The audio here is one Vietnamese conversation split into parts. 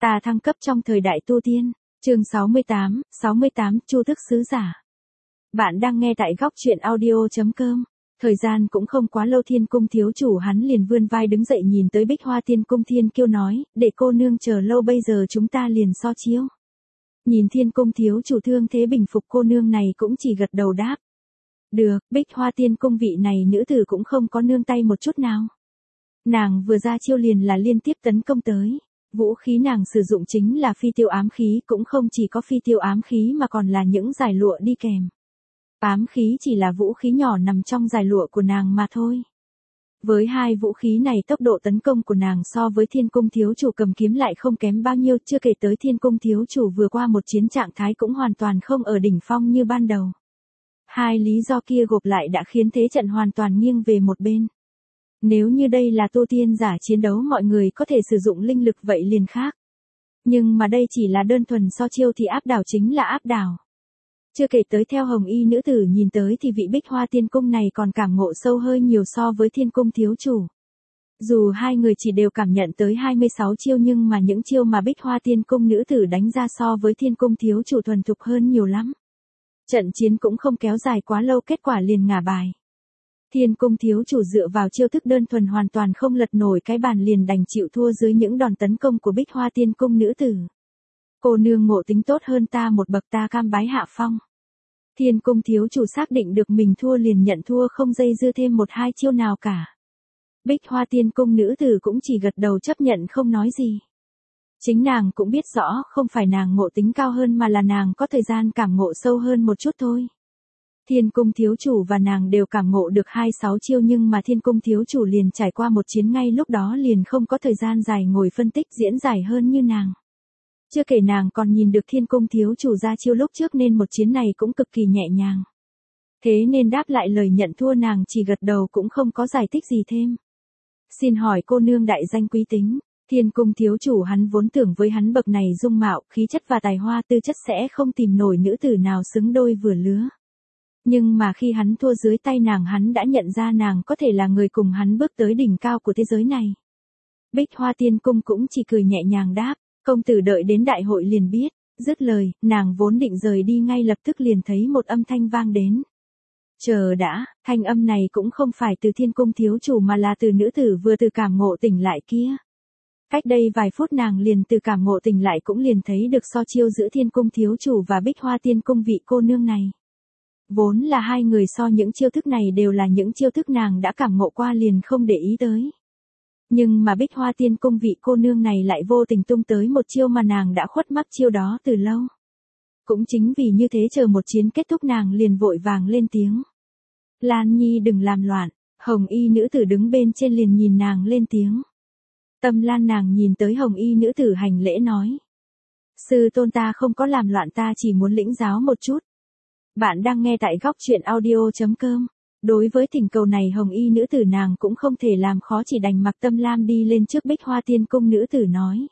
Ta thăng cấp trong thời đại tu tiên. Chương 68, Chu Tước Sứ Giả. Bạn đang nghe tại góc truyện audio.com. Thời gian cũng không quá lâu, Thiên Cung thiếu chủ hắn liền vươn vai đứng dậy nhìn tới Bích Hoa Tiên Cung Thiên Kiêu nói, để cô nương chờ lâu, bây giờ chúng ta liền so chiếu. Nhìn Thiên Cung thiếu chủ thương thế bình phục, cô nương này cũng chỉ gật đầu đáp. Được, Bích Hoa Tiên Cung vị này nữ tử cũng không có nương tay một chút nào. Nàng vừa ra chiêu liền là liên tiếp tấn công tới. Vũ khí nàng sử dụng chính là phi tiêu ám khí, cũng không chỉ có phi tiêu ám khí mà còn là những dải lụa đi kèm. Ám khí chỉ là vũ khí nhỏ nằm trong dải lụa của nàng mà thôi. Với hai vũ khí này, tốc độ tấn công của nàng so với Thiên Cung thiếu chủ cầm kiếm lại không kém bao nhiêu, chưa kể tới Thiên Cung thiếu chủ vừa qua một chiến trạng thái cũng hoàn toàn không ở đỉnh phong như ban đầu. Hai lý do kia gộp lại đã khiến thế trận hoàn toàn nghiêng về một bên. Nếu như đây là tu tiên giả chiến đấu, mọi người có thể sử dụng linh lực vậy liền khác. Nhưng mà đây chỉ là đơn thuần so chiêu thì áp đảo chính là áp đảo. Chưa kể tới theo hồng y nữ tử nhìn tới thì vị Bích Hoa Tiên Cung này còn cảm ngộ sâu hơi nhiều so với Thiên Cung thiếu chủ. Dù hai người chỉ đều cảm nhận tới 26 chiêu nhưng mà những chiêu mà Bích Hoa Tiên Cung nữ tử đánh ra so với Thiên Cung thiếu chủ thuần thục hơn nhiều lắm. Trận chiến cũng không kéo dài quá lâu, kết quả liền ngả bài. Thiên Cung thiếu chủ dựa vào chiêu thức đơn thuần hoàn toàn không lật nổi cái bàn, liền đành chịu thua dưới những đòn tấn công của Bích Hoa Tiên Cung nữ tử. Cô nương ngộ tính tốt hơn ta một bậc, ta cam bái hạ phong. Thiên Cung thiếu chủ xác định được mình thua liền nhận thua, không dây dưa thêm một hai chiêu nào cả. Bích Hoa Tiên Cung nữ tử cũng chỉ gật đầu chấp nhận không nói gì. Chính nàng cũng biết rõ không phải nàng ngộ tính cao hơn mà là nàng có thời gian cảm ngộ sâu hơn một chút thôi. Thiên Cung thiếu chủ và nàng đều cảm ngộ được 26 chiêu nhưng mà Thiên Cung thiếu chủ liền trải qua một chiến ngay lúc đó liền không có thời gian dài ngồi phân tích diễn giải hơn như nàng. Chưa kể nàng còn nhìn được Thiên Cung thiếu chủ ra chiêu lúc trước nên một chiến này cũng cực kỳ nhẹ nhàng. Thế nên đáp lại lời nhận thua, nàng chỉ gật đầu cũng không có giải thích gì thêm. Xin hỏi cô nương đại danh quý tính. Thiên Cung thiếu chủ hắn vốn tưởng với hắn bậc này dung mạo, khí chất và tài hoa tư chất sẽ không tìm nổi nữ tử nào xứng đôi vừa lứa. Nhưng mà khi hắn thua dưới tay nàng, hắn đã nhận ra nàng có thể là người cùng hắn bước tới đỉnh cao của thế giới này. Bích Hoa Tiên Cung cũng chỉ cười nhẹ nhàng đáp, công tử đợi đến đại hội liền biết. Dứt lời, nàng vốn định rời đi ngay lập tức liền thấy một âm thanh vang đến. Chờ đã, thanh âm này cũng không phải từ Thiên Cung thiếu chủ mà là từ nữ tử vừa từ cảm ngộ tỉnh lại kia. Cách đây vài phút nàng liền từ cảm ngộ tỉnh lại cũng liền thấy được so chiêu giữa Thiên Cung thiếu chủ và Bích Hoa Tiên Cung vị cô nương này. Vốn là hai người so những chiêu thức này đều là những chiêu thức nàng đã cảm ngộ qua liền không để ý tới. Nhưng mà Bích Hoa Tiên Cung vị cô nương này lại vô tình tung tới một chiêu mà nàng đã khuất mắt chiêu đó từ lâu. Cũng chính vì như thế chờ một chiến kết thúc nàng liền vội vàng lên tiếng. Lan Nhi đừng làm loạn, hồng y nữ tử đứng bên trên liền nhìn nàng lên tiếng. Tâm Lan nàng nhìn tới hồng y nữ tử hành lễ nói. Sư tôn ta không có làm loạn, ta chỉ muốn lĩnh giáo một chút. Bạn đang nghe tại góc truyện audio.com. Đối với thỉnh cầu này hồng y nữ tử nàng cũng không thể làm khó, chỉ đành mặc Tâm Lam đi lên trước Bích Hoa Tiên Cung nữ tử nói.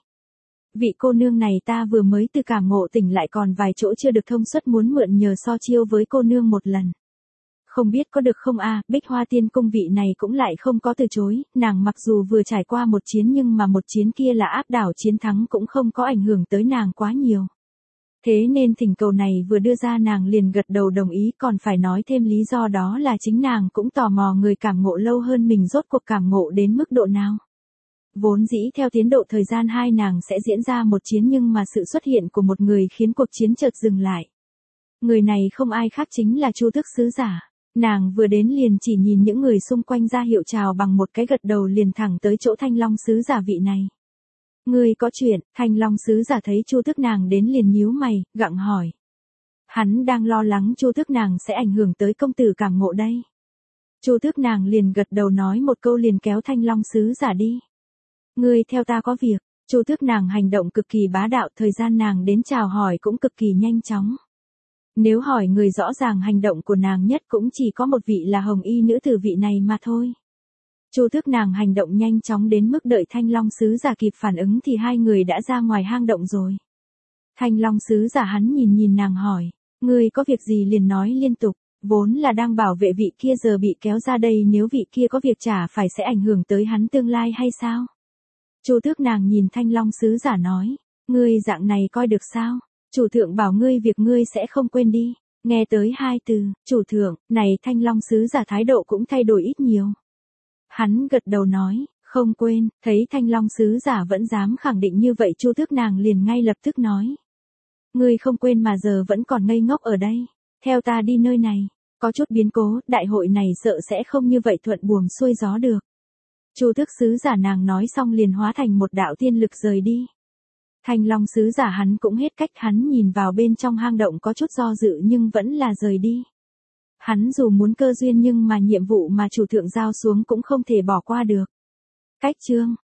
Vị cô nương này ta vừa mới từ cảm ngộ tỉnh lại, còn vài chỗ chưa được thông suất, muốn mượn nhờ so chiêu với cô nương một lần. Không biết có được không à? Bích Hoa Tiên Cung vị này cũng lại không có từ chối, nàng mặc dù vừa trải qua một chiến nhưng mà một chiến kia là áp đảo chiến thắng cũng không có ảnh hưởng tới nàng quá nhiều. Thế nên thỉnh cầu này vừa đưa ra nàng liền gật đầu đồng ý, còn phải nói thêm lý do đó là chính nàng cũng tò mò người cảm ngộ lâu hơn mình rốt cuộc cảm ngộ đến mức độ nào. Vốn dĩ theo tiến độ thời gian hai nàng sẽ diễn ra một chiến nhưng mà sự xuất hiện của một người khiến cuộc chiến chợt dừng lại. Người này không ai khác chính là Chu Tước Sứ Giả. Nàng vừa đến liền chỉ nhìn những người xung quanh ra hiệu chào bằng một cái gật đầu liền thẳng tới chỗ Thanh Long Sứ Giả vị này. Ngươi có chuyện? Thanh Long Sứ Giả thấy Chu Tước nàng đến liền nhíu mày, gặng hỏi. Hắn đang lo lắng Chu Tước nàng sẽ ảnh hưởng tới công tử cảm ngộ đây. Chu Tước nàng liền gật đầu nói một câu liền kéo Thanh Long Sứ Giả đi. Ngươi theo ta có việc. Chu Tước nàng hành động cực kỳ bá đạo, thời gian nàng đến chào hỏi cũng cực kỳ nhanh chóng. Nếu hỏi người rõ ràng hành động của nàng nhất cũng chỉ có một vị là hồng y nữ tử vị này mà thôi. Chu Tước nàng hành động nhanh chóng đến mức đợi Thanh Long Sứ Giả kịp phản ứng thì hai người đã ra ngoài hang động rồi. Thanh Long Sứ Giả hắn nhìn nàng hỏi, ngươi có việc gì liền nói liên tục, vốn là đang bảo vệ vị kia giờ bị kéo ra đây, nếu vị kia có việc chả phải sẽ ảnh hưởng tới hắn tương lai hay sao? Chu Tước nàng nhìn Thanh Long Sứ Giả nói, Ngươi dạng này coi được sao? Chủ thượng bảo ngươi việc ngươi sẽ không quên đi. Nghe tới hai từ, chủ thượng, này Thanh Long sứ giả thái độ cũng thay đổi ít nhiều. Hắn gật đầu nói, không quên, thấy Thanh Long sứ giả vẫn dám khẳng định như vậy Chu Tước nàng liền ngay lập tức nói. Ngươi không quên mà giờ vẫn còn ngây ngốc ở đây. Theo ta đi nơi này, có chút biến cố, đại hội này sợ sẽ không như vậy thuận buồm xuôi gió được. Chu Tước sứ giả nàng nói xong liền hóa thành một đạo tiên lực rời đi. Thanh Long sứ giả hắn cũng hết cách, hắn nhìn vào bên trong hang động có chút do dự nhưng vẫn là rời đi. Hắn dù muốn cơ duyên nhưng mà nhiệm vụ mà chủ thượng giao xuống cũng không thể bỏ qua được. Cách chương